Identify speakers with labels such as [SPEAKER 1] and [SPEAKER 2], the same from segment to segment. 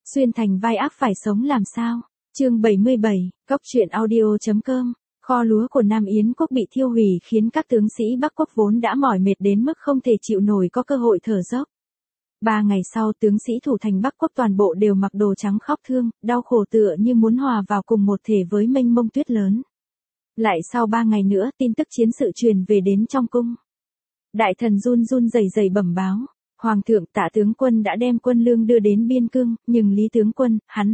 [SPEAKER 1] Xuyên thành vai ác phải sống làm sao? Chương 77, Cốc truyện audio.com. Kho lúa của Nam Yến quốc bị thiêu hủy khiến các tướng sĩ Bắc quốc vốn đã mỏi mệt đến mức không thể chịu nổi có cơ hội thở dốc. 3 ngày sau, tướng sĩ thủ thành Bắc quốc toàn bộ đều mặc đồ trắng khóc thương, đau khổ tựa như muốn hòa vào cùng một thể với mênh mông tuyết lớn. Lại sau 3 ngày nữa, tin tức chiến sự truyền về đến trong cung. Đại thần run run rẩy rẩy bẩm báo, Hoàng thượng, Tạ tướng quân đã đem quân lương đưa đến biên cương, nhưng Lý tướng quân, hắn.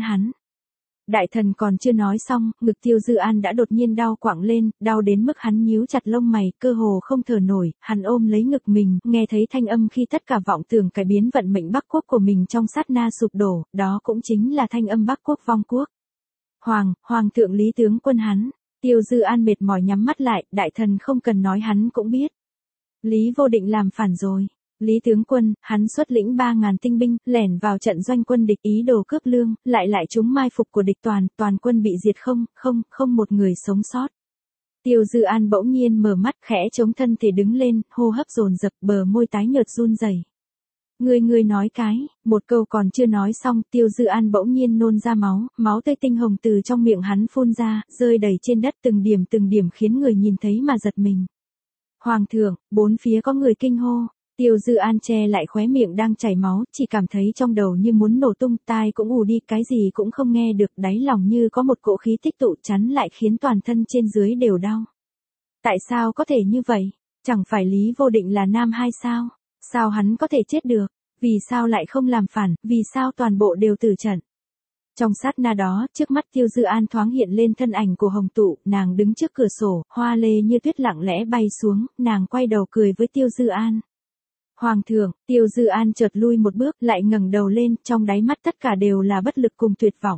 [SPEAKER 1] Đại thần còn chưa nói xong, ngực Tiêu Dư An đã đột nhiên đau quặng lên, đau đến mức hắn nhíu chặt lông mày, cơ hồ không thở nổi, hắn ôm lấy ngực mình, nghe thấy thanh âm khi tất cả vọng tưởng cải biến vận mệnh Bắc quốc của mình trong sát na sụp đổ, đó cũng chính là thanh âm Bắc quốc vong quốc. Hoàng thượng Lý tướng quân hắn. Tiêu Dư An mệt mỏi nhắm mắt lại, đại thần không cần nói hắn cũng biết. Lý Vô Định làm phản rồi. Lý tướng quân, hắn xuất lĩnh 3.000 tinh binh, lẻn vào trận doanh quân địch ý đồ cướp lương, lại trúng mai phục của địch toàn quân bị diệt không một người sống sót. Tiêu Dư An bỗng nhiên mở mắt khẽ chống thân thể đứng lên, hô hấp dồn dập, bờ môi tái nhợt run rẩy. Ngươi nói cái, một câu còn chưa nói xong, Tiêu Dư An bỗng nhiên nôn ra máu tươi tinh hồng từ trong miệng hắn phun ra, rơi đầy trên đất từng điểm khiến người nhìn thấy mà giật mình. Hoàng thượng, bốn phía có người kinh hô. Tiêu Dư An che lại khóe miệng đang chảy máu, chỉ cảm thấy trong đầu như muốn nổ tung, tai cũng ù đi, cái gì cũng không nghe được, đáy lòng như có một cỗ khí tích tụ chắn lại khiến toàn thân trên dưới đều đau. Tại sao có thể như vậy? Chẳng phải Lý Vô Định là nam hay sao? Sao hắn có thể chết được? Vì sao lại không làm phản? Vì sao toàn bộ đều tử trận? Trong sát na đó, trước mắt Tiêu Dư An thoáng hiện lên thân ảnh của Hồng Tụ, nàng đứng trước cửa sổ, hoa lê như tuyết lặng lẽ bay xuống, nàng quay đầu cười với Tiêu Dư An. Hoàng thượng, Tiêu Dư An chợt lui một bước, lại ngẩng đầu lên, trong đáy mắt tất cả đều là bất lực cùng tuyệt vọng.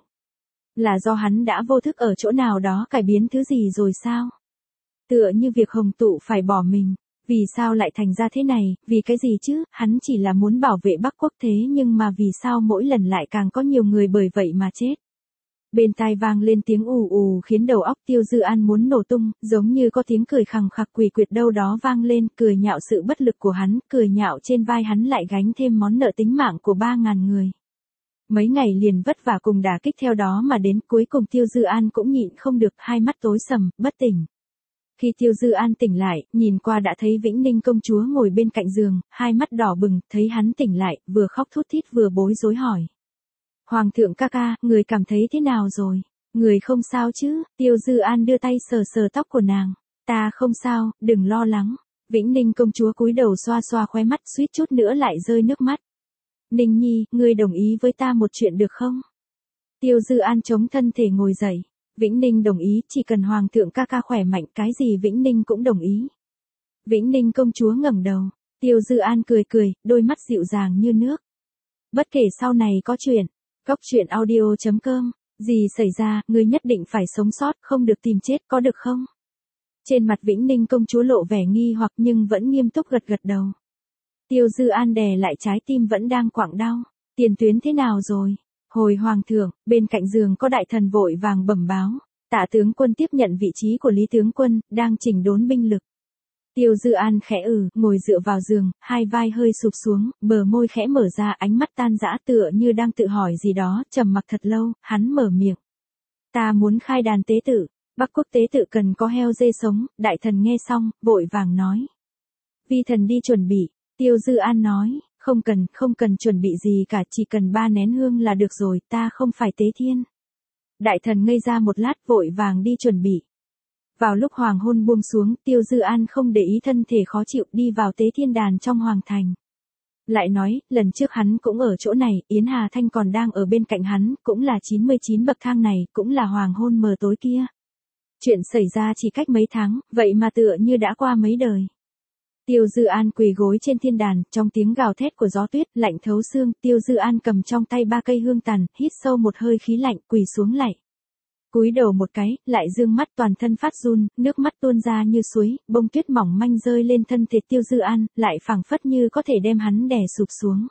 [SPEAKER 1] Là do hắn đã vô thức ở chỗ nào đó cải biến thứ gì rồi sao? Tựa như việc Hồng Tụ phải bỏ mình. Vì sao lại thành ra thế này, vì cái gì chứ, hắn chỉ là muốn bảo vệ Bắc quốc thế nhưng mà vì sao mỗi lần lại càng có nhiều người bởi vậy mà chết. Bên tai vang lên tiếng ù ù khiến đầu óc Tiêu Dư An muốn nổ tung, giống như có tiếng cười khằng khặc quỷ quyệt đâu đó vang lên, cười nhạo sự bất lực của hắn, cười nhạo trên vai hắn lại gánh thêm món nợ tính mạng của 3.000 người. Mấy ngày liền vất vả cùng đả kích theo đó mà đến cuối cùng Tiêu Dư An cũng nhịn không được, hai mắt tối sầm, bất tỉnh. Khi Tiêu Dư An tỉnh lại, nhìn qua đã thấy Vĩnh Ninh công chúa ngồi bên cạnh giường, hai mắt đỏ bừng, thấy hắn tỉnh lại, vừa khóc thút thít vừa bối rối hỏi. Hoàng thượng ca ca, người cảm thấy thế nào rồi? Người không sao chứ? Tiêu Dư An đưa tay sờ tóc của nàng. Ta không sao, đừng lo lắng. Vĩnh Ninh công chúa cúi đầu xoa xoa khóe mắt, suýt chút nữa lại rơi nước mắt. Ninh nhi, ngươi đồng ý với ta một chuyện được không? Tiêu Dư An chống thân thể ngồi dậy. Vĩnh Ninh đồng ý, chỉ cần Hoàng thượng ca ca khỏe mạnh, cái gì Vĩnh Ninh cũng đồng ý. Vĩnh Ninh công chúa ngẩng đầu. Tiêu Dư An cười, đôi mắt dịu dàng như nước. Bất kể sau này có chuyện. Cốc truyện audio.com. Gì xảy ra, ngươi nhất định phải sống sót, không được tìm chết, có được không? Trên mặt Vĩnh Ninh công chúa lộ vẻ nghi hoặc nhưng vẫn nghiêm túc gật đầu. Tiêu Dư An đè lại trái tim vẫn đang quặn đau. Tiền tuyến thế nào rồi? Hồi Hoàng thượng, bên cạnh giường có đại thần vội vàng bẩm báo. Tạ tướng quân tiếp nhận vị trí của Lý tướng quân, đang chỉnh đốn binh lực. Tiêu Dư An khẽ ngồi dựa vào giường, hai vai hơi sụp xuống, bờ môi khẽ mở ra, ánh mắt tan rã tựa như đang tự hỏi gì đó, trầm mặc thật lâu, hắn mở miệng. Ta muốn khai đàn tế tự, Bắc quốc tế tự cần có heo dê sống, đại thần nghe xong, vội vàng nói. Vi thần đi chuẩn bị, Tiêu Dư An nói, không cần chuẩn bị gì cả, chỉ cần 3 nén hương là được rồi, ta không phải tế thiên. Đại thần ngây ra một lát vội vàng đi chuẩn bị. Vào lúc hoàng hôn buông xuống, Tiêu Dư An không để ý thân thể khó chịu đi vào tế thiên đàn trong hoàng thành. Lại nói, lần trước hắn cũng ở chỗ này, Yến Hà Thanh còn đang ở bên cạnh hắn, cũng là 99 bậc thang này, cũng là hoàng hôn mờ tối kia. Chuyện xảy ra chỉ cách mấy tháng, vậy mà tựa như đã qua mấy đời. Tiêu Dư An quỳ gối trên thiên đàn, trong tiếng gào thét của gió tuyết, lạnh thấu xương, Tiêu Dư An cầm trong tay 3 cây hương tàn, hít sâu một hơi khí lạnh, quỳ xuống lạy. Cúi đầu một cái, lại dương mắt toàn thân phát run, nước mắt tuôn ra như suối, bông tuyết mỏng manh rơi lên thân thể Tiêu Dư An, lại phảng phất như có thể đem hắn đè sụp xuống.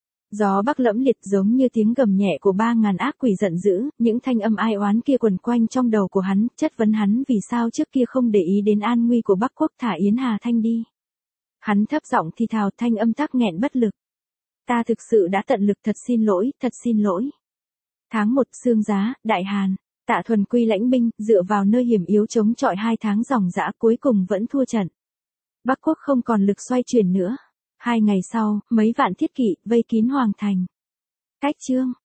[SPEAKER 1] Gió bắc lẫm liệt giống như tiếng gầm nhẹ của 3.000 ác quỷ giận dữ, những thanh âm ai oán kia quần quanh trong đầu của hắn, chất vấn hắn vì sao trước kia không để ý đến an nguy của Bắc quốc, thả Yến Hà Thanh đi. Hắn thấp giọng thì thào, thanh âm tắc nghẹn bất lực. Ta thực sự đã tận lực, thật xin lỗi. Tháng 1, Xương Giá, Đại Hàn. Tạ Thuần Quy lãnh binh, dựa vào nơi hiểm yếu chống chọi 2 tháng ròng rã, cuối cùng vẫn thua trận. Bắc quốc không còn lực xoay chuyển nữa. 2 ngày sau, mấy vạn thiết kỵ vây kín hoàng thành. Cách chương